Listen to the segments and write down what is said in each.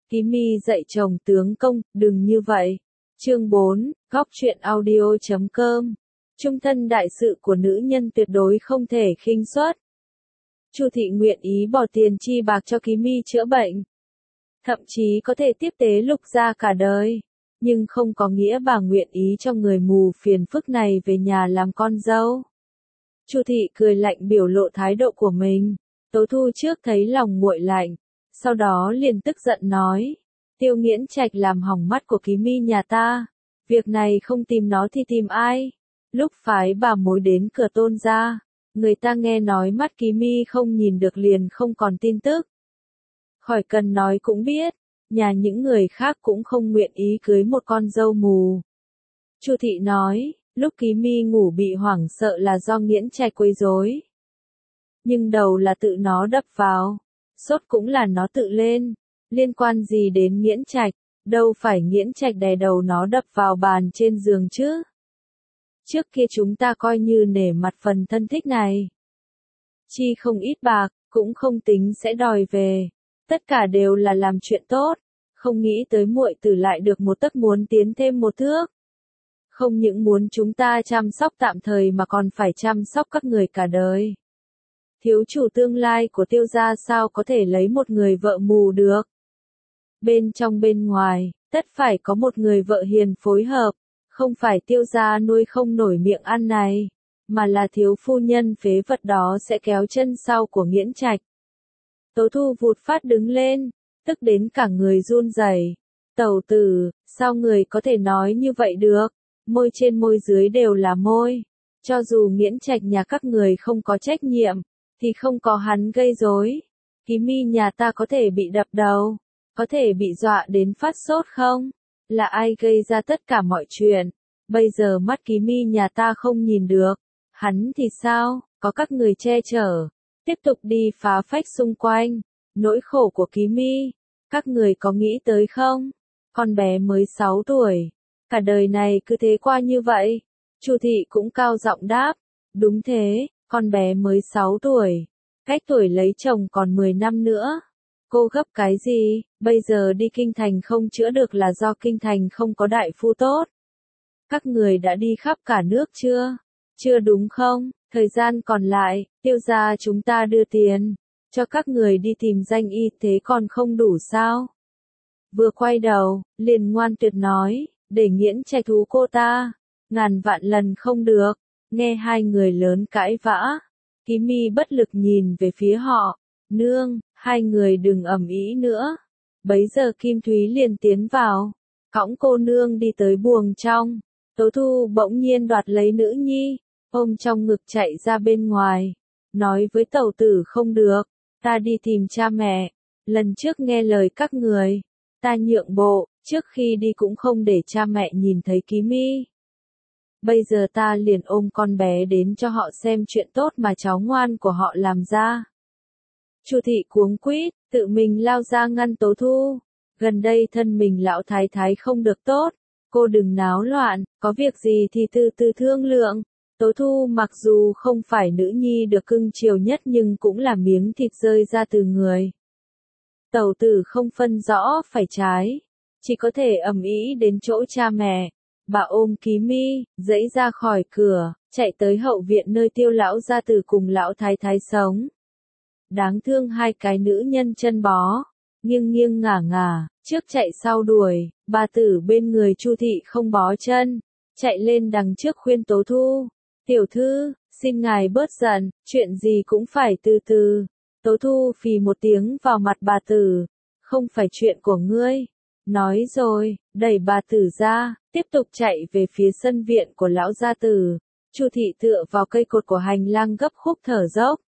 Ký Mi dạy chồng tướng công, đừng như vậy. Chương 4, góc truyện audio.com. Trung thân đại sự của nữ nhân tuyệt đối không thể khinh suất. Chu thị nguyện ý bỏ tiền chi bạc cho Ký Mi chữa bệnh. Thậm chí có thể tiếp tế Lục gia cả đời. Nhưng không có nghĩa bà nguyện ý cho người mù phiền phức này về nhà làm con dâu. Chu thị cười lạnh biểu lộ thái độ của mình. Tố Thu trước thấy lòng nguội lạnh, sau đó liền tức giận nói. Tiêu Nghiễn Trạch làm hỏng mắt của Ký Mi nhà ta. Việc này không tìm nó thì tìm ai? Lúc phái bà mối đến cửa Tôn gia, người ta nghe nói mắt Ký Mi không nhìn được liền không còn tin tức. Khỏi cần nói cũng biết, nhà những người khác cũng không nguyện ý cưới một con dâu mù. Chu thị nói, lúc Ký Mi ngủ bị hoảng sợ là do Nghiễn Trạch quấy rối. Nhưng đầu là tự nó đập vào, sốt cũng là nó tự lên, liên quan gì đến Nghiễn Trạch, đâu phải Nghiễn Trạch đè đầu nó đập vào bàn trên giường chứ. Trước kia chúng ta coi như nể mặt phần thân thích này. Chi không ít bạc, cũng không tính sẽ đòi về. Tất cả đều là làm chuyện tốt, không nghĩ tới muội tử lại được một tấc muốn tiến thêm một thước. Không những muốn chúng ta chăm sóc tạm thời mà còn phải chăm sóc các người cả đời. Thiếu chủ tương lai của Tiêu gia sao có thể lấy một người vợ mù được. Bên trong bên ngoài, tất phải có một người vợ hiền phối hợp, không phải Tiêu gia nuôi không nổi miệng ăn này, mà là thiếu phu nhân phế vật đó sẽ kéo chân sau của Nghiễn Trạch. Tố Thu vụt phát đứng lên, tức đến cả người run rẩy. Tẩu tử, sao người có thể nói như vậy được? Môi trên môi dưới đều là môi. Cho dù Nghiễn Trạch nhà các người không có trách nhiệm, thì không có hắn gây rối. Ký Mi nhà ta có thể bị đập đầu, có thể bị dọa đến phát sốt không? Là ai gây ra tất cả mọi chuyện? Bây giờ mắt Ký Mi nhà ta không nhìn được. Hắn thì sao? Có các người che chở. Tiếp tục đi phá phách xung quanh. Nỗi khổ của Ký Mi, các người có nghĩ tới không? Con bé mới 6 tuổi. Cả đời này cứ thế qua như vậy. Chu thị cũng cao giọng đáp. Đúng thế, con bé mới 6 tuổi. Cách tuổi lấy chồng còn 10 năm nữa. Cô gấp cái gì? Bây giờ đi kinh thành không chữa được là do kinh thành không có đại phu tốt. Các người đã đi khắp cả nước chưa? Chưa đúng không? Thời gian còn lại, Tiêu gia chúng ta đưa tiền cho các người đi tìm danh y tế còn không đủ sao? Vừa quay đầu, liền ngoan tuyệt nói, để Nghiễn Trạch thú cô ta, ngàn vạn lần không được. Nghe hai người lớn cãi vã, Ký Mi bất lực nhìn về phía họ. Nương, hai người đừng ầm ĩ nữa. Bấy giờ Kim Thúy liền tiến vào, cõng cô nương đi tới buồng trong. Tố Thu bỗng nhiên đoạt lấy nữ nhi, ôm trong ngực chạy ra bên ngoài, nói với tẩu tử không được, ta đi tìm cha mẹ. Lần trước nghe lời các người, ta nhượng bộ, trước khi đi cũng không để cha mẹ nhìn thấy Ký Mi. Bây giờ ta liền ôm con bé đến cho họ xem chuyện tốt mà cháu ngoan của họ làm ra. Chu thị cuống quýt, tự mình lao ra ngăn Tố Thu. Gần đây thân mình lão thái thái không được tốt, cô đừng náo loạn, có việc gì thì từ từ thương lượng. Tố Thu mặc dù không phải nữ nhi được cưng chiều nhất nhưng cũng là miếng thịt rơi ra từ người. Tẩu tử không phân rõ phải trái, chỉ có thể ầm ĩ đến chỗ cha mẹ. Bà ôm Ký Mi, dẫy ra khỏi cửa, chạy tới hậu viện nơi Tiêu lão gia tử cùng lão thái thái sống. Đáng thương hai cái nữ nhân chân bó, nghiêng nghiêng ngả ngả, trước chạy sau đuổi, bà tử bên người Chu thị không bó chân, chạy lên đằng trước khuyên Tố Thu. Tiểu thư, xin ngài bớt giận, chuyện gì cũng phải từ từ. Tố Thu phì một tiếng vào mặt bà tử, không phải chuyện của ngươi. Nói rồi, đẩy bà tử ra, tiếp tục chạy về phía sân viện của lão gia tử. Chu thị tựa vào cây cột của hành lang gấp khúc thở dốc.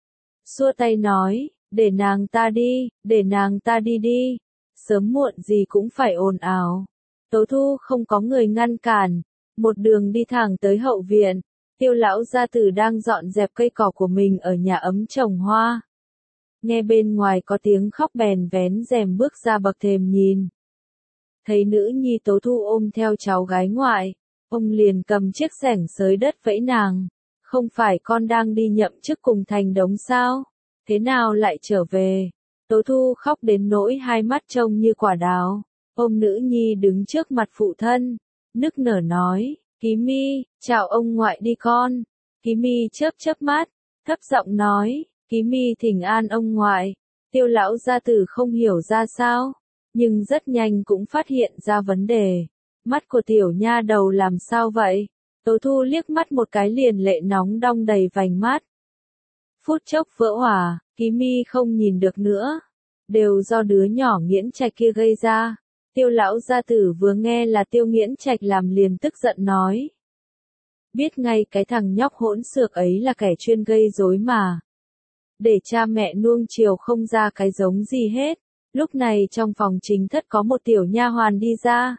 Xua tay nói, để nàng ta đi, để nàng ta đi đi. Sớm muộn gì cũng phải ồn ào. Tố Thu không có người ngăn cản, một đường đi thẳng tới hậu viện. Tiêu lão gia tử đang dọn dẹp cây cỏ của mình ở nhà ấm trồng hoa. Nghe bên ngoài có tiếng khóc bèn vén rèm bước ra bậc thềm nhìn. Thấy nữ nhi Tố Thu ôm theo cháu gái ngoại, ông liền cầm chiếc xẻng xới đất vẫy nàng. Không phải con đang đi nhậm chức cùng thành đống sao? Thế nào lại trở về? Tố Thu khóc đến nỗi hai mắt trông như quả đào, ôm nữ nhi đứng trước mặt phụ thân, nức nở nói, Ký Mi, chào ông ngoại đi con. Ký Mi chớp chớp mắt, thấp giọng nói, Ký Mi thỉnh an ông ngoại. Tiêu lão gia tử không hiểu ra sao, nhưng rất nhanh cũng phát hiện ra vấn đề. Mắt của tiểu nha đầu làm sao vậy? Tố Thu liếc mắt một cái liền lệ nóng đong đầy vành mắt. Phút chốc vỡ hòa, Ký Mi không nhìn được nữa. Đều do đứa nhỏ Nghiễn Trạch kia gây ra. Tiêu lão gia tử vừa nghe là Tiêu Nghiễn Trạch làm liền tức giận nói. Biết ngay cái thằng nhóc hỗn xược ấy là kẻ chuyên gây rối mà. Để cha mẹ nuông chiều không ra cái giống gì hết. Lúc này trong phòng chính thất có một tiểu nha hoàn đi ra.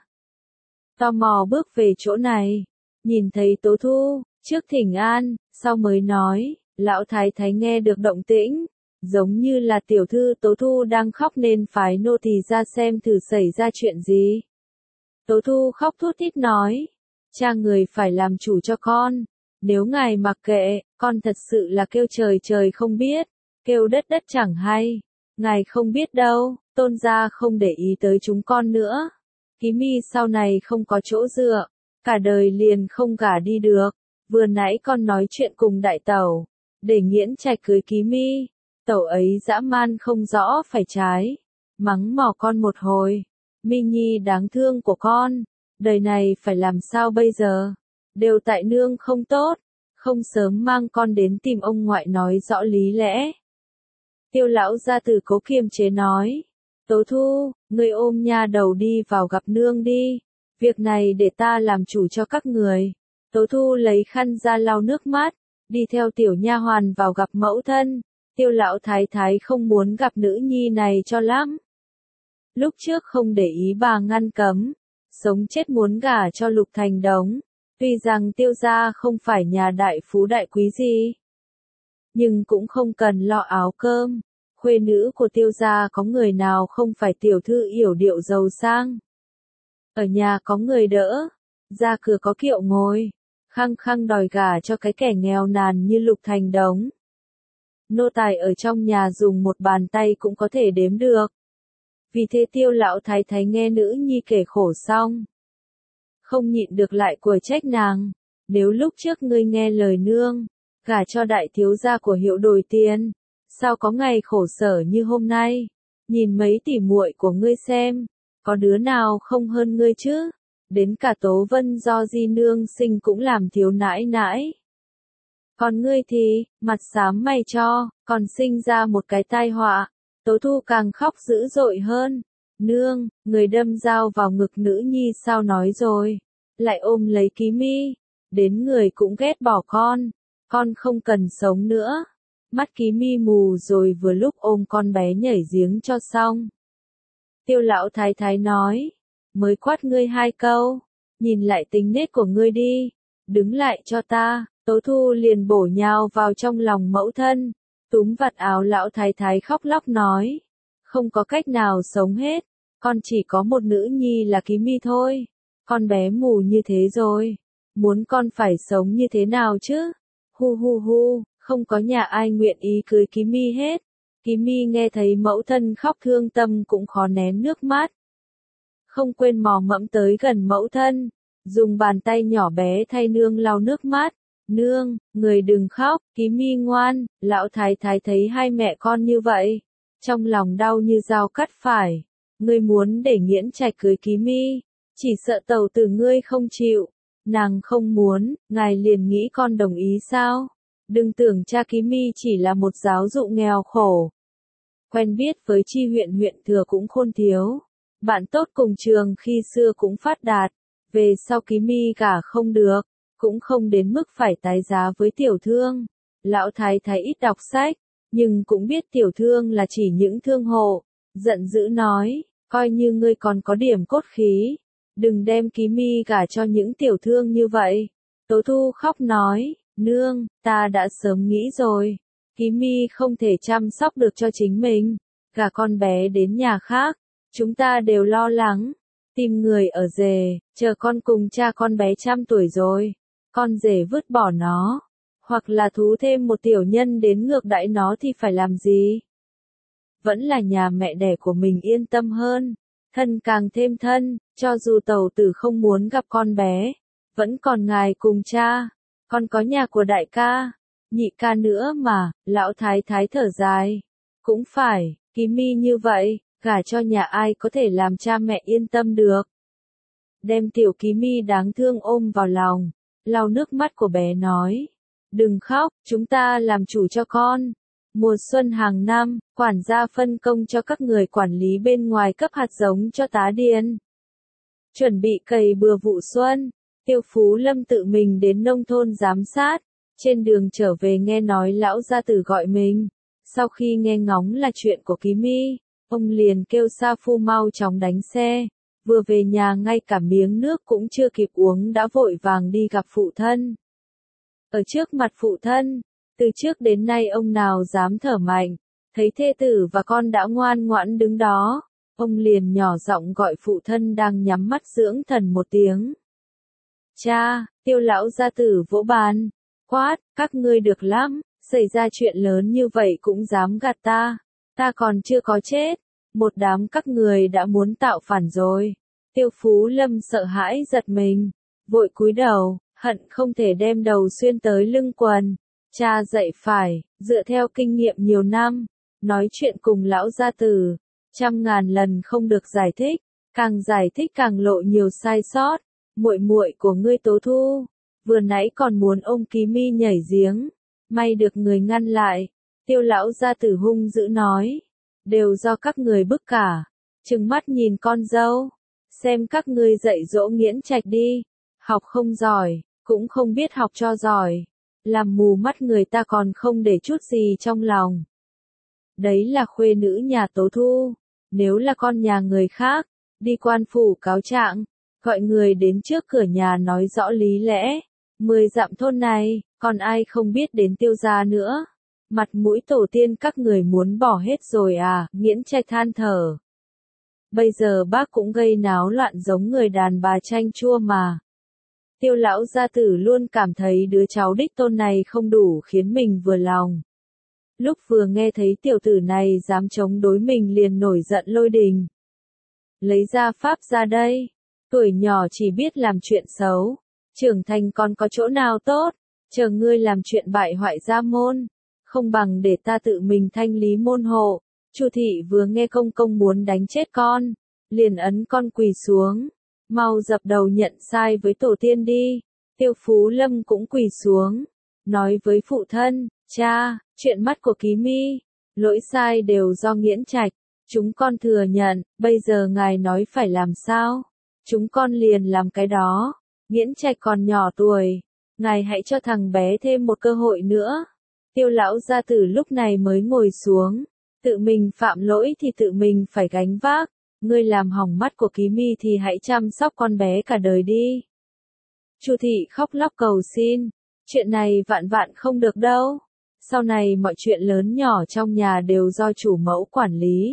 Tò mò bước về chỗ này. Nhìn thấy Tố Thu, trước thỉnh an, sau mới nói, lão thái thái nghe được động tĩnh. Giống như là tiểu thư Tố Thu đang khóc nên phái nô tỳ ra xem thử xảy ra chuyện gì. Tố Thu khóc thút thít nói, cha người phải làm chủ cho con, nếu ngài mặc kệ, con thật sự là kêu trời trời không biết, kêu đất đất chẳng hay, ngài không biết đâu, tôn gia không để ý tới chúng con nữa. Ký Mi sau này không có chỗ dựa, cả đời liền không gả đi được, vừa nãy con nói chuyện cùng đại tẩu, để Nghiễn Trạch cưới Ký Mi. Tẩu ấy dã man không rõ phải trái, mắng mỏ con một hồi, Mi Nhi đáng thương của con, đời này phải làm sao bây giờ, đều tại nương không tốt, không sớm mang con đến tìm ông ngoại nói rõ lý lẽ. Tiêu lão gia tử cố kiềm chế nói, Tố Thu, ngươi ôm nha đầu đi vào gặp nương đi, việc này để ta làm chủ cho các người. Tố Thu lấy khăn ra lau nước mắt, đi theo tiểu nha hoàn vào gặp mẫu thân. Tiêu lão thái thái không muốn gặp nữ nhi này cho lắm. Lúc trước không để ý bà ngăn cấm, sống chết muốn gả cho Lục Thành Đống, tuy rằng Tiêu gia không phải nhà đại phú đại quý gì, nhưng cũng không cần lo áo cơm, khuê nữ của Tiêu gia có người nào không phải tiểu thư yểu điệu giàu sang. Ở nhà có người đỡ, ra cửa có kiệu ngồi, khăng khăng đòi gả cho cái kẻ nghèo nàn như Lục Thành Đống. Nô tài ở trong nhà dùng một bàn tay cũng có thể đếm được. Vì thế Tiêu lão thái thái nghe nữ nhi kể khổ xong, không nhịn được lại quở trách nàng, nếu lúc trước ngươi nghe lời nương, gả cho đại thiếu gia của Hiệu Đồi Tiền, sao có ngày khổ sở như hôm nay, nhìn mấy tỉ muội của ngươi xem, có đứa nào không hơn ngươi chứ, đến cả Tố Vân do di nương sinh cũng làm thiếu nãi nãi. Còn ngươi thì, mặt xám mày cho, còn sinh ra một cái tai họa. Tố Thu càng khóc dữ dội hơn. Nương, người đâm dao vào ngực nữ nhi sao nói rồi. Lại ôm lấy Ký Mi. Đến người cũng ghét bỏ con không cần sống nữa. Mắt Ký Mi mù rồi vừa lúc ôm con bé nhảy giếng cho xong. Tiêu lão thái thái nói, mới quát ngươi 2 câu, nhìn lại tính nết của ngươi đi, đứng lại cho ta. Tố Thu liền bổ nhào vào trong lòng mẫu thân, túm vạt áo lão thái thái khóc lóc nói, không có cách nào sống hết, con chỉ có một nữ nhi là Ký Mi thôi, con bé mù như thế rồi, muốn con phải sống như thế nào chứ? Hu hu hu, không có nhà ai nguyện ý cưới Ký Mi hết. Ký Mi nghe thấy mẫu thân khóc thương tâm cũng khó nén nước mắt. Không quên mò mẫm tới gần mẫu thân, dùng bàn tay nhỏ bé thay nương lau nước mắt. Nương, người đừng khóc, Ký Mi ngoan. Lão thái thái thấy hai mẹ con như vậy, trong lòng đau như dao cắt phải. Ngươi muốn để Nghiễn Trạch cưới Ký Mi, chỉ sợ tẩu tử ngươi không chịu. Nàng không muốn, ngài liền nghĩ con đồng ý sao? Đừng tưởng cha Ký Mi chỉ là một giáo dụ nghèo khổ. Quen biết với tri huyện thừa cũng khôn thiếu. Bạn tốt cùng trường khi xưa cũng phát đạt. Về sau Ký Mi gả không được, cũng không đến mức phải tái giá với tiểu thương. Lão thái thái ít đọc sách, nhưng cũng biết tiểu thương là chỉ những thương hộ. Giận dữ nói, coi như ngươi còn có điểm cốt khí, đừng đem Ký Mi gả cho những tiểu thương như vậy. Tố Thu khóc nói, nương, ta đã sớm nghĩ rồi, Ký Mi không thể chăm sóc được cho chính mình, gả con bé đến nhà khác, chúng ta đều lo lắng, tìm người ở rể, chờ con cùng cha con bé trăm tuổi rồi, con rể vứt bỏ nó, hoặc là thú thêm một tiểu nhân đến ngược đãi nó thì phải làm gì? vẫn là nhà mẹ đẻ của mình yên tâm hơn. Thân càng thêm thân, cho dù tẩu tử không muốn gặp con bé, vẫn còn ngài cùng cha, còn có nhà của đại ca, nhị ca nữa mà, lão thái thái thở dài. Cũng phải, Ký Mi như vậy, gả cho nhà ai có thể làm cha mẹ yên tâm được. Đem tiểu Ký Mi đáng thương ôm vào lòng, lau nước mắt của bé nói. Đừng khóc, chúng ta làm chủ cho con. Mùa xuân hàng năm, quản gia phân công cho các người quản lý bên ngoài cấp hạt giống cho tá điền. Chuẩn bị cày bừa vụ xuân, Tiêu Phú Lâm tự mình đến nông thôn giám sát. Trên đường trở về nghe nói lão gia tử gọi mình. Sau khi nghe ngóng là chuyện của Ký Mi, ông liền kêu Sa Phu mau chóng đánh xe. Vừa về nhà ngay cả miếng nước cũng chưa kịp uống đã vội vàng đi gặp phụ thân. Ở trước mặt phụ thân, từ trước đến nay ông nào dám thở mạnh, thấy thê tử và con đã ngoan ngoãn đứng đó, ông liền nhỏ giọng gọi phụ thân đang nhắm mắt dưỡng thần một tiếng. Cha, Tiêu lão gia tử vỗ bàn, quát, các ngươi được lắm, xảy ra chuyện lớn như vậy cũng dám gạt ta còn chưa có chết, một đám các người đã muốn tạo phản rồi. Tiêu Phú Lâm sợ hãi giật mình, vội cúi đầu, hận không thể đem đầu xuyên tới lưng quần. Cha dạy phải, dựa theo kinh nghiệm nhiều năm, nói chuyện cùng lão gia tử, 100.000 lần không được giải thích, càng giải thích càng lộ nhiều sai sót. Muội muội của ngươi Tố Thu, vừa nãy còn muốn ông Ký Mi nhảy giếng, may được người ngăn lại. Tiêu lão gia tử hung dữ nói, đều do các người bức cả. Trừng mắt nhìn con dâu, xem các ngươi dạy dỗ Nghiễn Trạch đi, học không giỏi, cũng không biết học cho giỏi, làm mù mắt người ta còn không để chút gì trong lòng. Đấy là khuê nữ nhà Tố Thu, nếu là con nhà người khác, đi quan phủ cáo trạng, gọi người đến trước cửa nhà nói rõ lý lẽ. 10 dặm thôn này, còn ai không biết đến Tiêu gia nữa. Mặt mũi tổ tiên các người muốn bỏ hết rồi à, Nghiễn Trạch than thở. Bây giờ bác cũng gây náo loạn giống người đàn bà chanh chua mà. Tiêu lão gia tử luôn cảm thấy đứa cháu đích tôn này không đủ khiến mình vừa lòng. Lúc vừa nghe thấy tiểu tử này dám chống đối mình liền nổi giận lôi đình. Lấy ra pháp ra đây, tuổi nhỏ chỉ biết làm chuyện xấu, trưởng thành còn có chỗ nào tốt, chờ ngươi làm chuyện bại hoại gia môn, không bằng để ta tự mình thanh lý môn hộ. Chu thị vừa nghe công công muốn đánh chết con, liền ấn con quỳ xuống, mau dập đầu nhận sai với tổ tiên đi. Tiêu Phú Lâm cũng quỳ xuống, nói với phụ thân, cha, chuyện mắt của Ký Mi, lỗi sai đều do Nghiễn Trạch, chúng con thừa nhận, bây giờ ngài nói phải làm sao, chúng con liền làm cái đó. Nghiễn Trạch còn nhỏ tuổi, ngài hãy cho thằng bé thêm một cơ hội nữa. Tiêu lão gia tử lúc này mới ngồi xuống, tự mình phạm lỗi thì tự mình phải gánh vác, ngươi làm hỏng mắt của Ký Mi thì hãy chăm sóc con bé cả đời đi. Chu thị khóc lóc cầu xin, chuyện này vạn vạn không được đâu, sau này mọi chuyện lớn nhỏ trong nhà đều do chủ mẫu quản lý.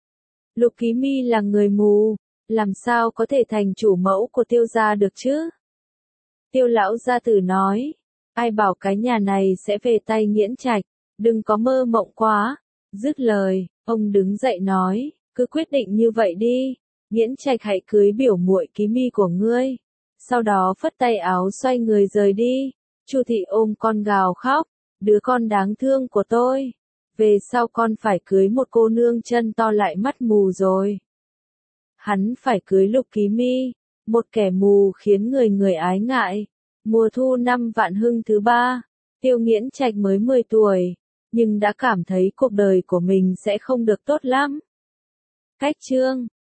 Lục Ký Mi là người mù, làm sao có thể thành chủ mẫu của Tiêu gia được chứ? Tiêu lão gia tử nói, ai bảo cái nhà này sẽ về tay Nghiễn Trạch, đừng có mơ mộng quá. Dứt lời, ông đứng dậy nói, cứ quyết định như vậy đi, Nghiễn Trạch hãy cưới biểu muội Ký Mi của ngươi. Sau đó phất tay áo xoay người rời đi. Chu thị ôm con gào khóc, đứa con đáng thương của tôi, về sau con phải cưới một cô nương chân to lại mắt mù rồi. Hắn phải cưới Lục Ký Mi, một kẻ mù khiến người người ái ngại. Mùa thu năm Vạn Hưng thứ 3, Tiêu Nghiễn Trạch mới 10 tuổi, nhưng đã cảm thấy cuộc đời của mình sẽ không được tốt lắm. Cách chương